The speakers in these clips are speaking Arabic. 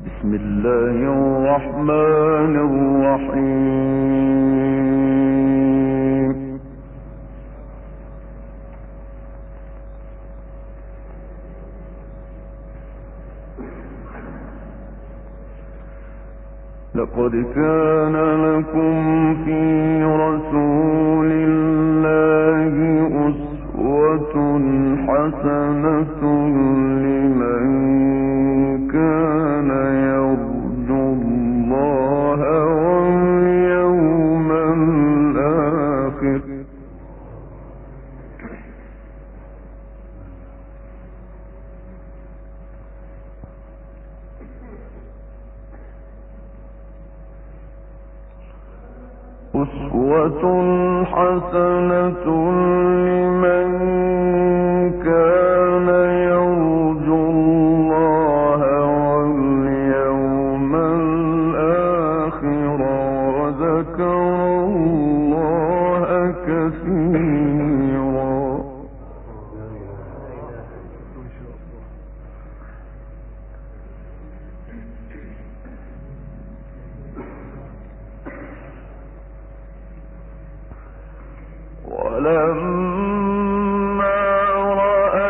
بسم الله الرحمن الرحيم. لقد كان لكم في رسول الله أسوة حسنة لمن كان يرجو الله واليوم الآخر أسوة حسنة لمن كان يرجو الله واليوم الآخر وذكر الله كثيرا. ولما رأى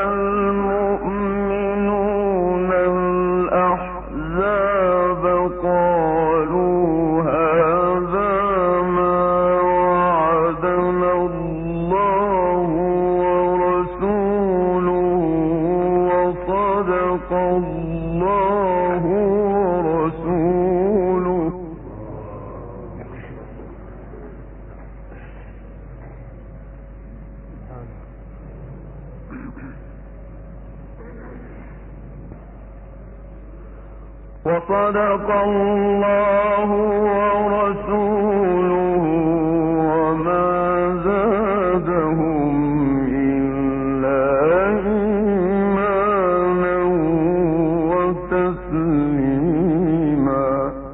المؤمنون الأحزاب قالوا هذا ما وعدنا الله ورسوله وصدق الله ورسوله وصدق الله ورسوله وما زادهم إلا إيمانا وتسليما.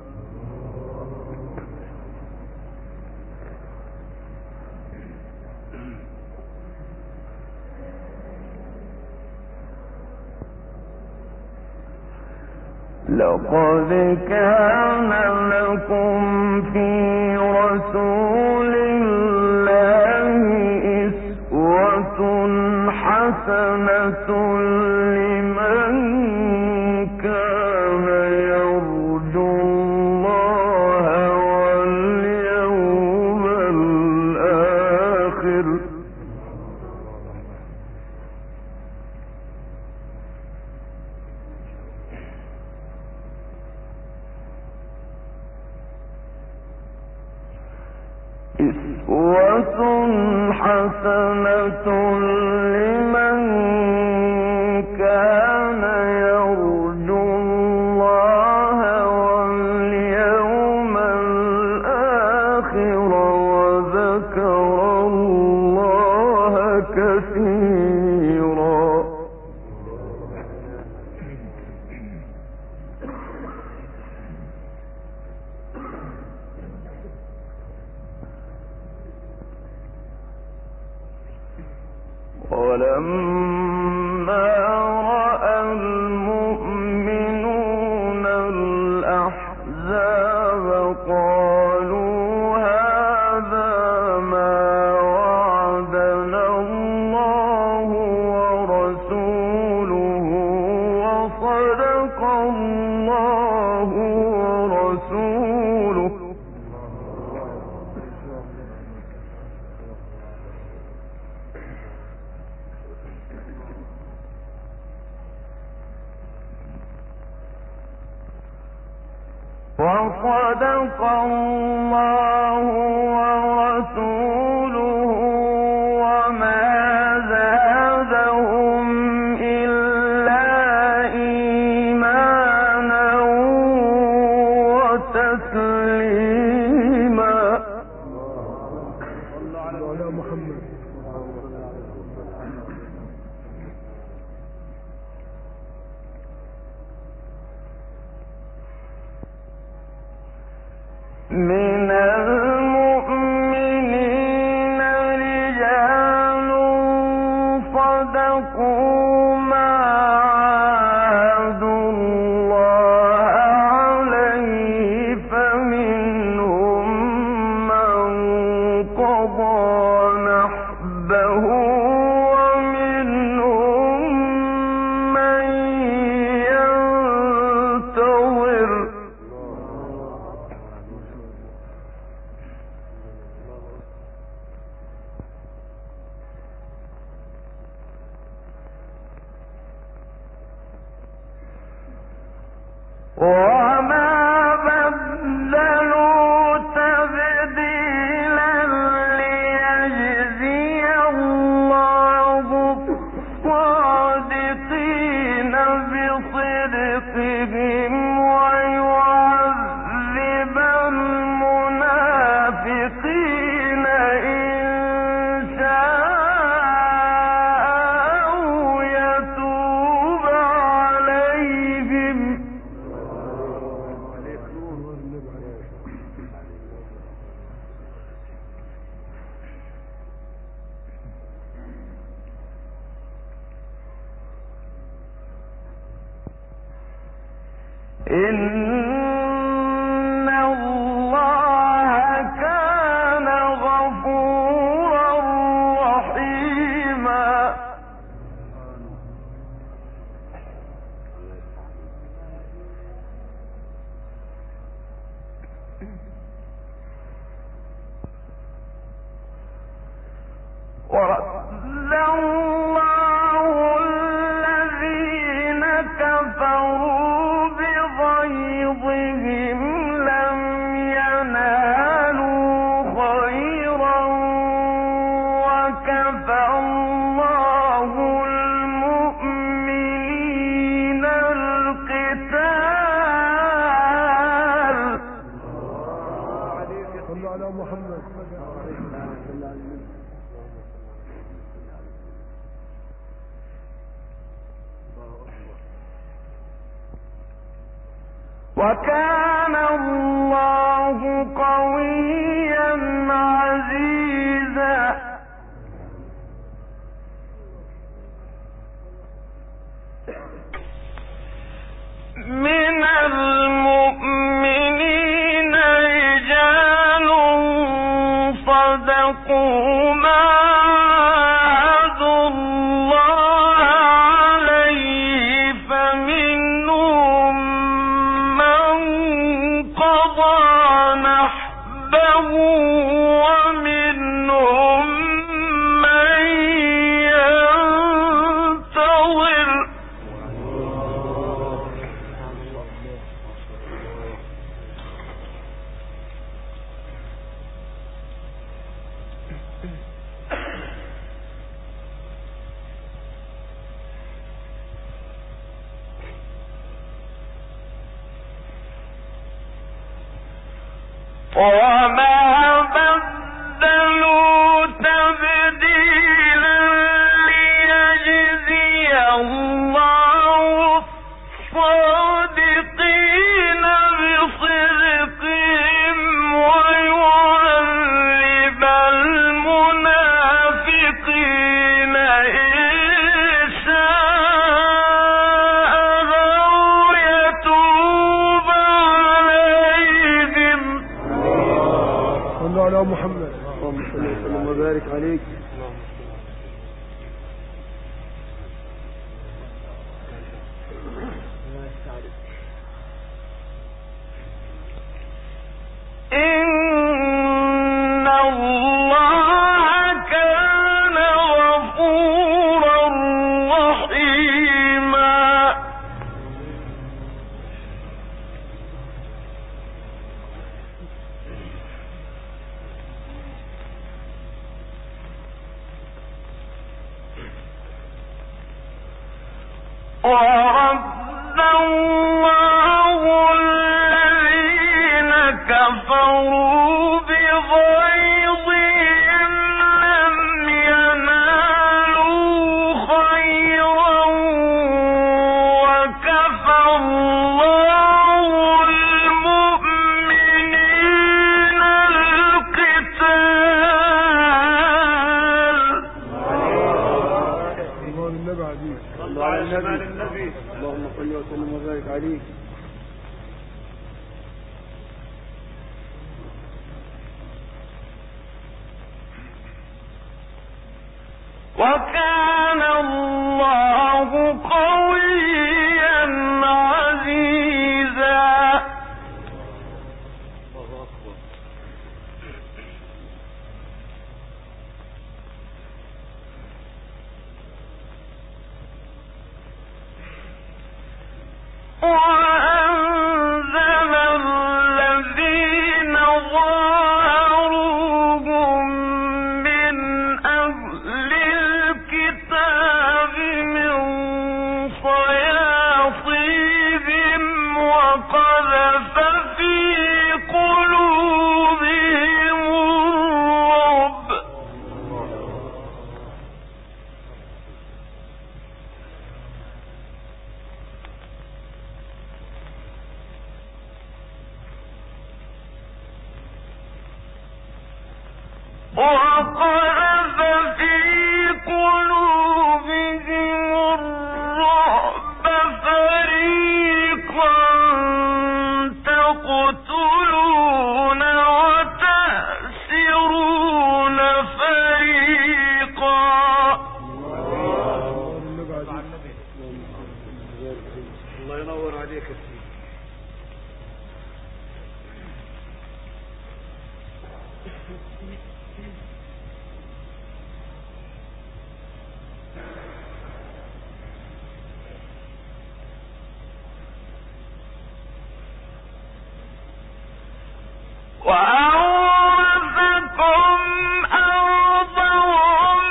لقد كان لكم في رسول الله أسوة حسنة لمن كان يرجو الله واليوم الآخر أسوة حسنة لمن كان يرجو الله واليوم الآخر وذكر الله كثيرا. ولما رأى المؤمنون الأحزاب قالوا هذا ما وعدنا الله ورسوله وصدق الله ورسوله وصدق الله ورسوله وما زادهم إلا إيمانا وتسليما. على محمد. من المؤمنين رجال صدقوا ما عاهدوا الله إن الله كان غفورا رحيما. ورد الله الذين كفروا بغيظهم لم ينالوا خيرا وكفى الله المؤمنين القتال. صلوا على محمد. وكان الله قويا عزيزا. من المؤمنين رجال صدقوا ما عاهدوا الله عليه فمنهم من قضى نحبه ومنهم من ينتظر. وما بدلوا تبديلا ليجزي الله الصادقين بصدقهم ويعذب المنافقين إن شاء أو يتوب عليهم. صلوا على محمد. اللهم صل وسلم وبارك عليك. إن الله كان غفورا رحيما. ورد الله الذين كفروا بغيظهم لم ينالوا خيرا وكفى الله المؤمنين القتال. صلوا على النبي. اللهم صل وسلم وبارك عليك. وكان الله قويا عزيزا. وأنزل وقذف في قلوبهم الرعب فريقا تقتلون وتأسرون فريقا. الله ينور عليك السيد. وأورثكم أرضهم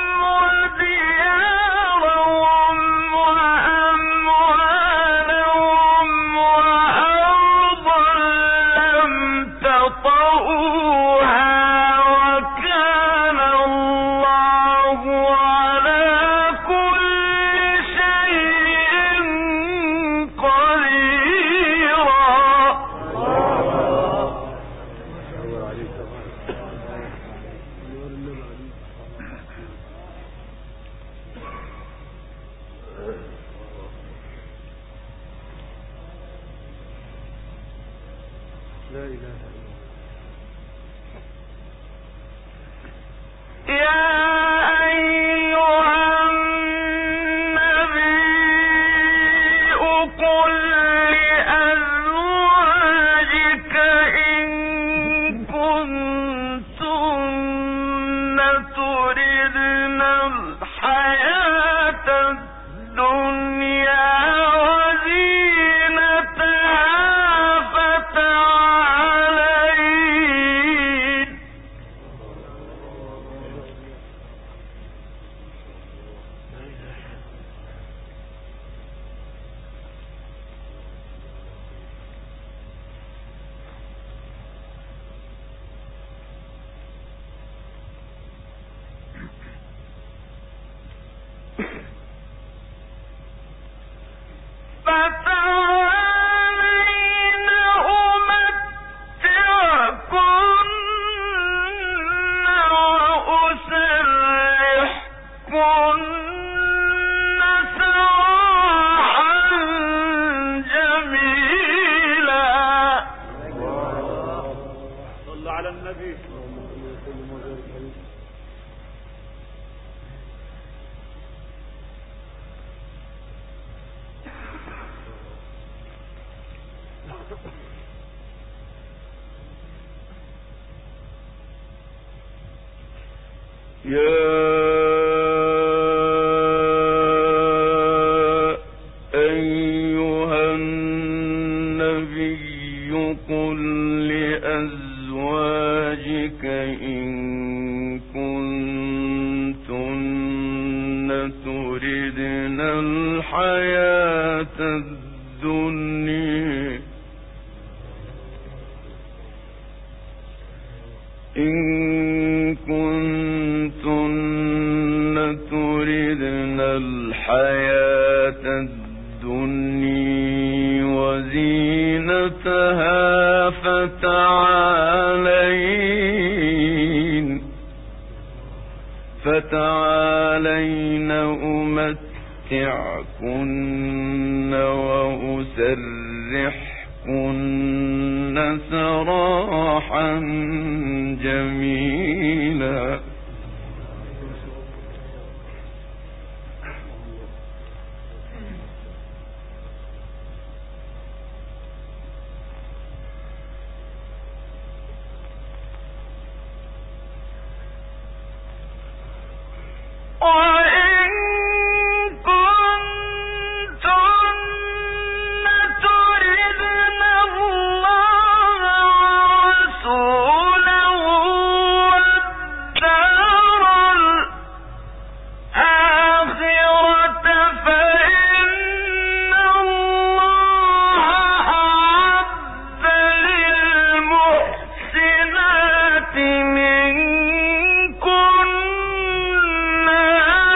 وديارهم وأموالهم وأرضا لم تطئوها وكان الله على كل شيء قديرا. لا إله إلا الله. يا أيها النبي قل لأزواجك إن كنتن تردن الحياة الدنيا وزينتها فتعالين. فتعالين أمتعكن وأسرحكن سراحا جميلا. صل على النبي. يا أيها النبي قل لأزواجك إن كنتن تردن الحياة الدنيا إن كنتن تردن الحياة الدنيا وزينتها فتعالين أمتعكن وأسرحكن سراحا جميلا. وإن كنتن تردن الله ورسوله والدار الآخرة فإن الله أعد للمحسنات منكن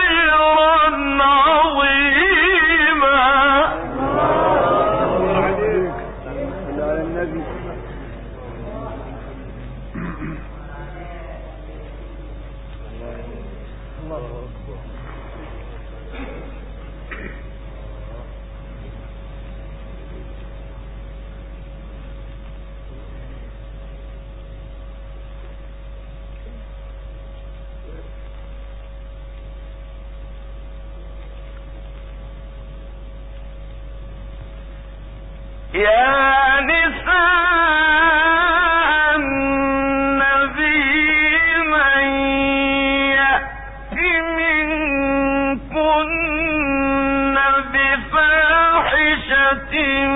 يا نساء النبي من يأت منكن بفاحشة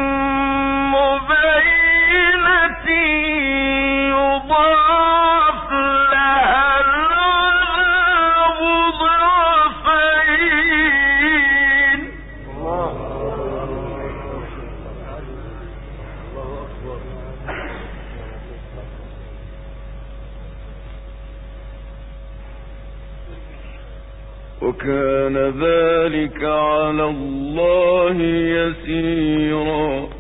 مبينة يضاعف لها العذاب ضعفين. وكان ذلك على الله يسيرا.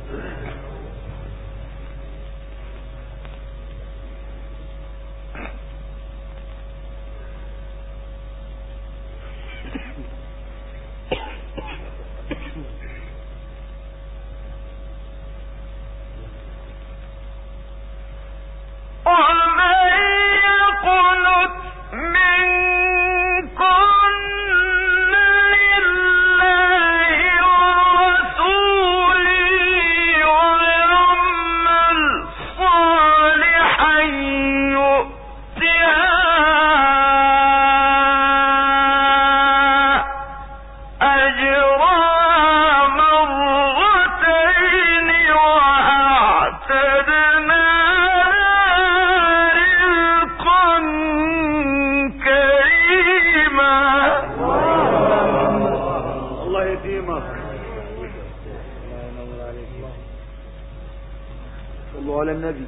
صلوا على النبي.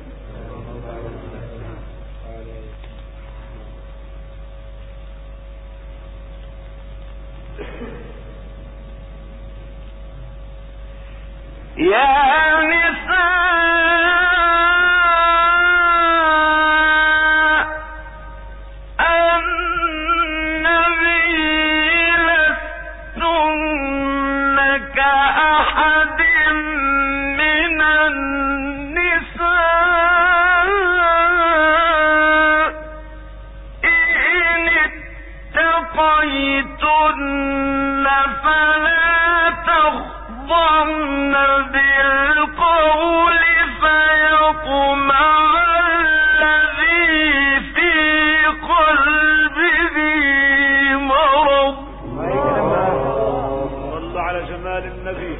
يا نساء النبي لستن كأحد من النساء إن اتقيتن فلا تخضعن بالقول فيطمع الذي في قلبه مرض. صلوا على جمال النبي.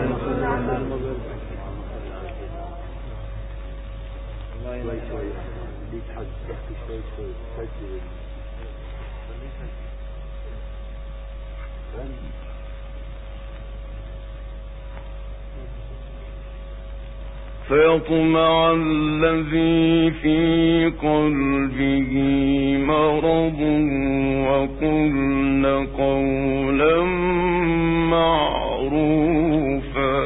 فيطمع الذي في قلبه مرض وقلن قولا معروفا.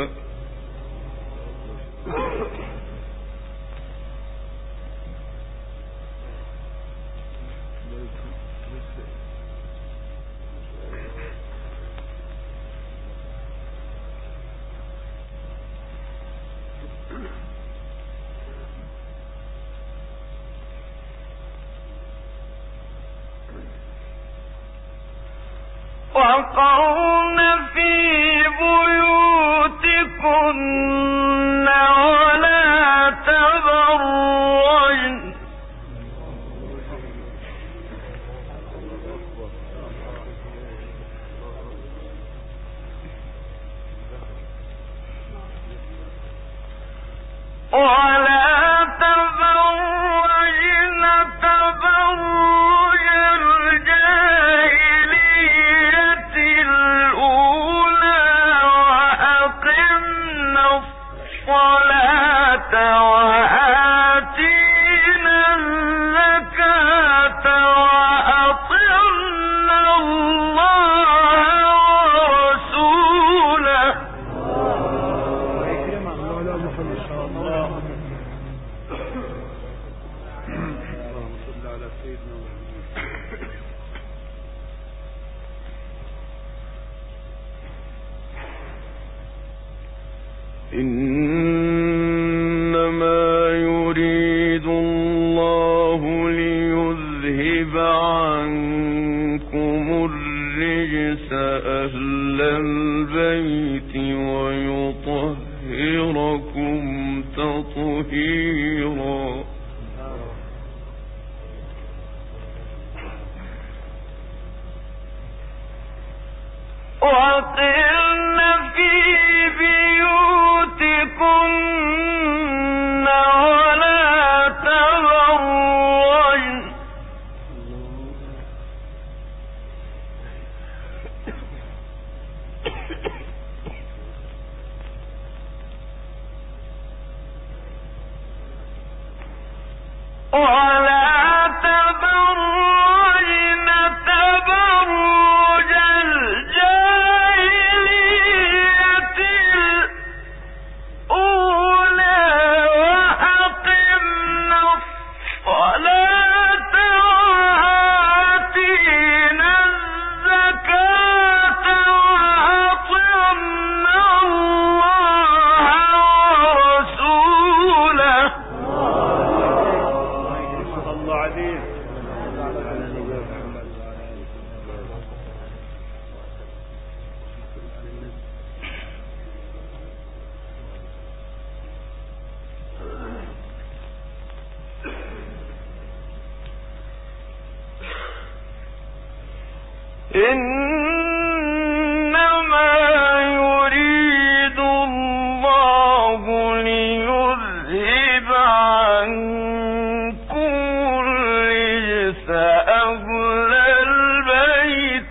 وقرن في بيوتكن ولا تبرجن تبرج الجاهلية الأولى وأقمنا الصلاة وآتينا الزكاة وأطعنا الله ورسوله. إنما يريد الله ليذهب عنكم الرجس أهل البيت ويطهركم ويطهركم تطهيرا. وقرن في بيوتكن ولا تبرجن تبرج الجاهلية الأولى وأقمنا الصلاة وآتينا الزكاة وأطعنا الله ورسوله. الله عليه. إنما يريد الله ليذهب عنكم الرجس أهل البيت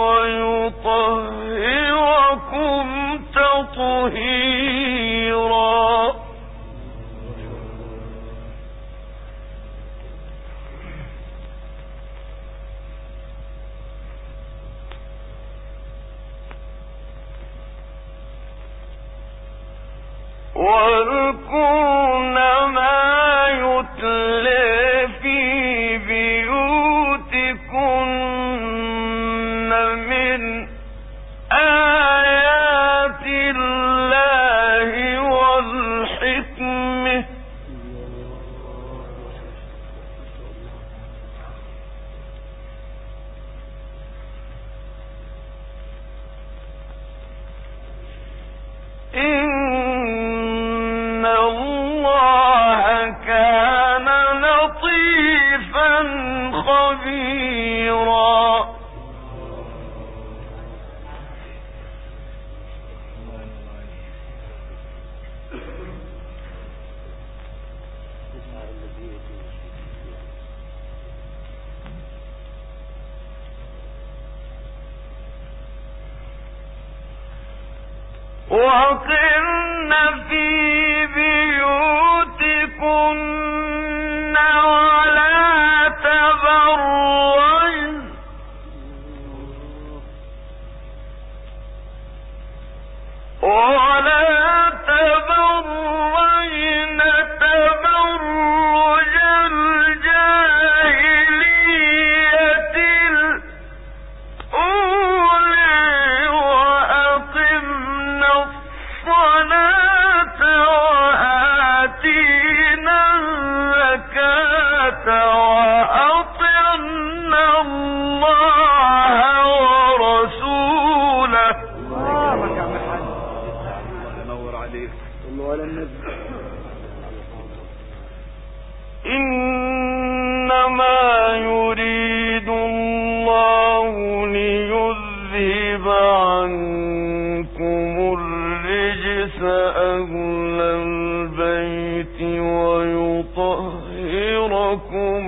ويطهركم تطهيرا. واذكرن ما يتلى في بيوتكن من آيات الله والحكمة إن الله كان لطيفا خبيرا. وقرن في بيوتكن ولا تبرجن تبرج الجاهلية الأولى وأقمنا الصلاة وآتينا الزكاة وأطعنا الله ورسوله. إنما يريد الله ليذهب عنكم الرجس أهل البيت ويطهركم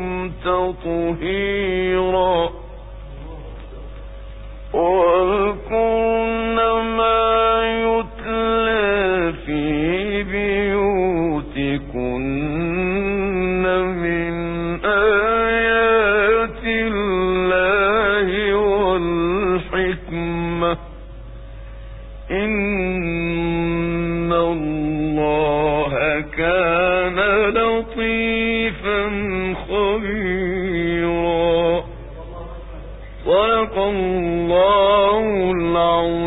تطهيرا. واذكرن ما يتلى في بيوتكن من آيات الله والحكمة إن الله كان لطيفا خبيرا. صدق الله العظيم.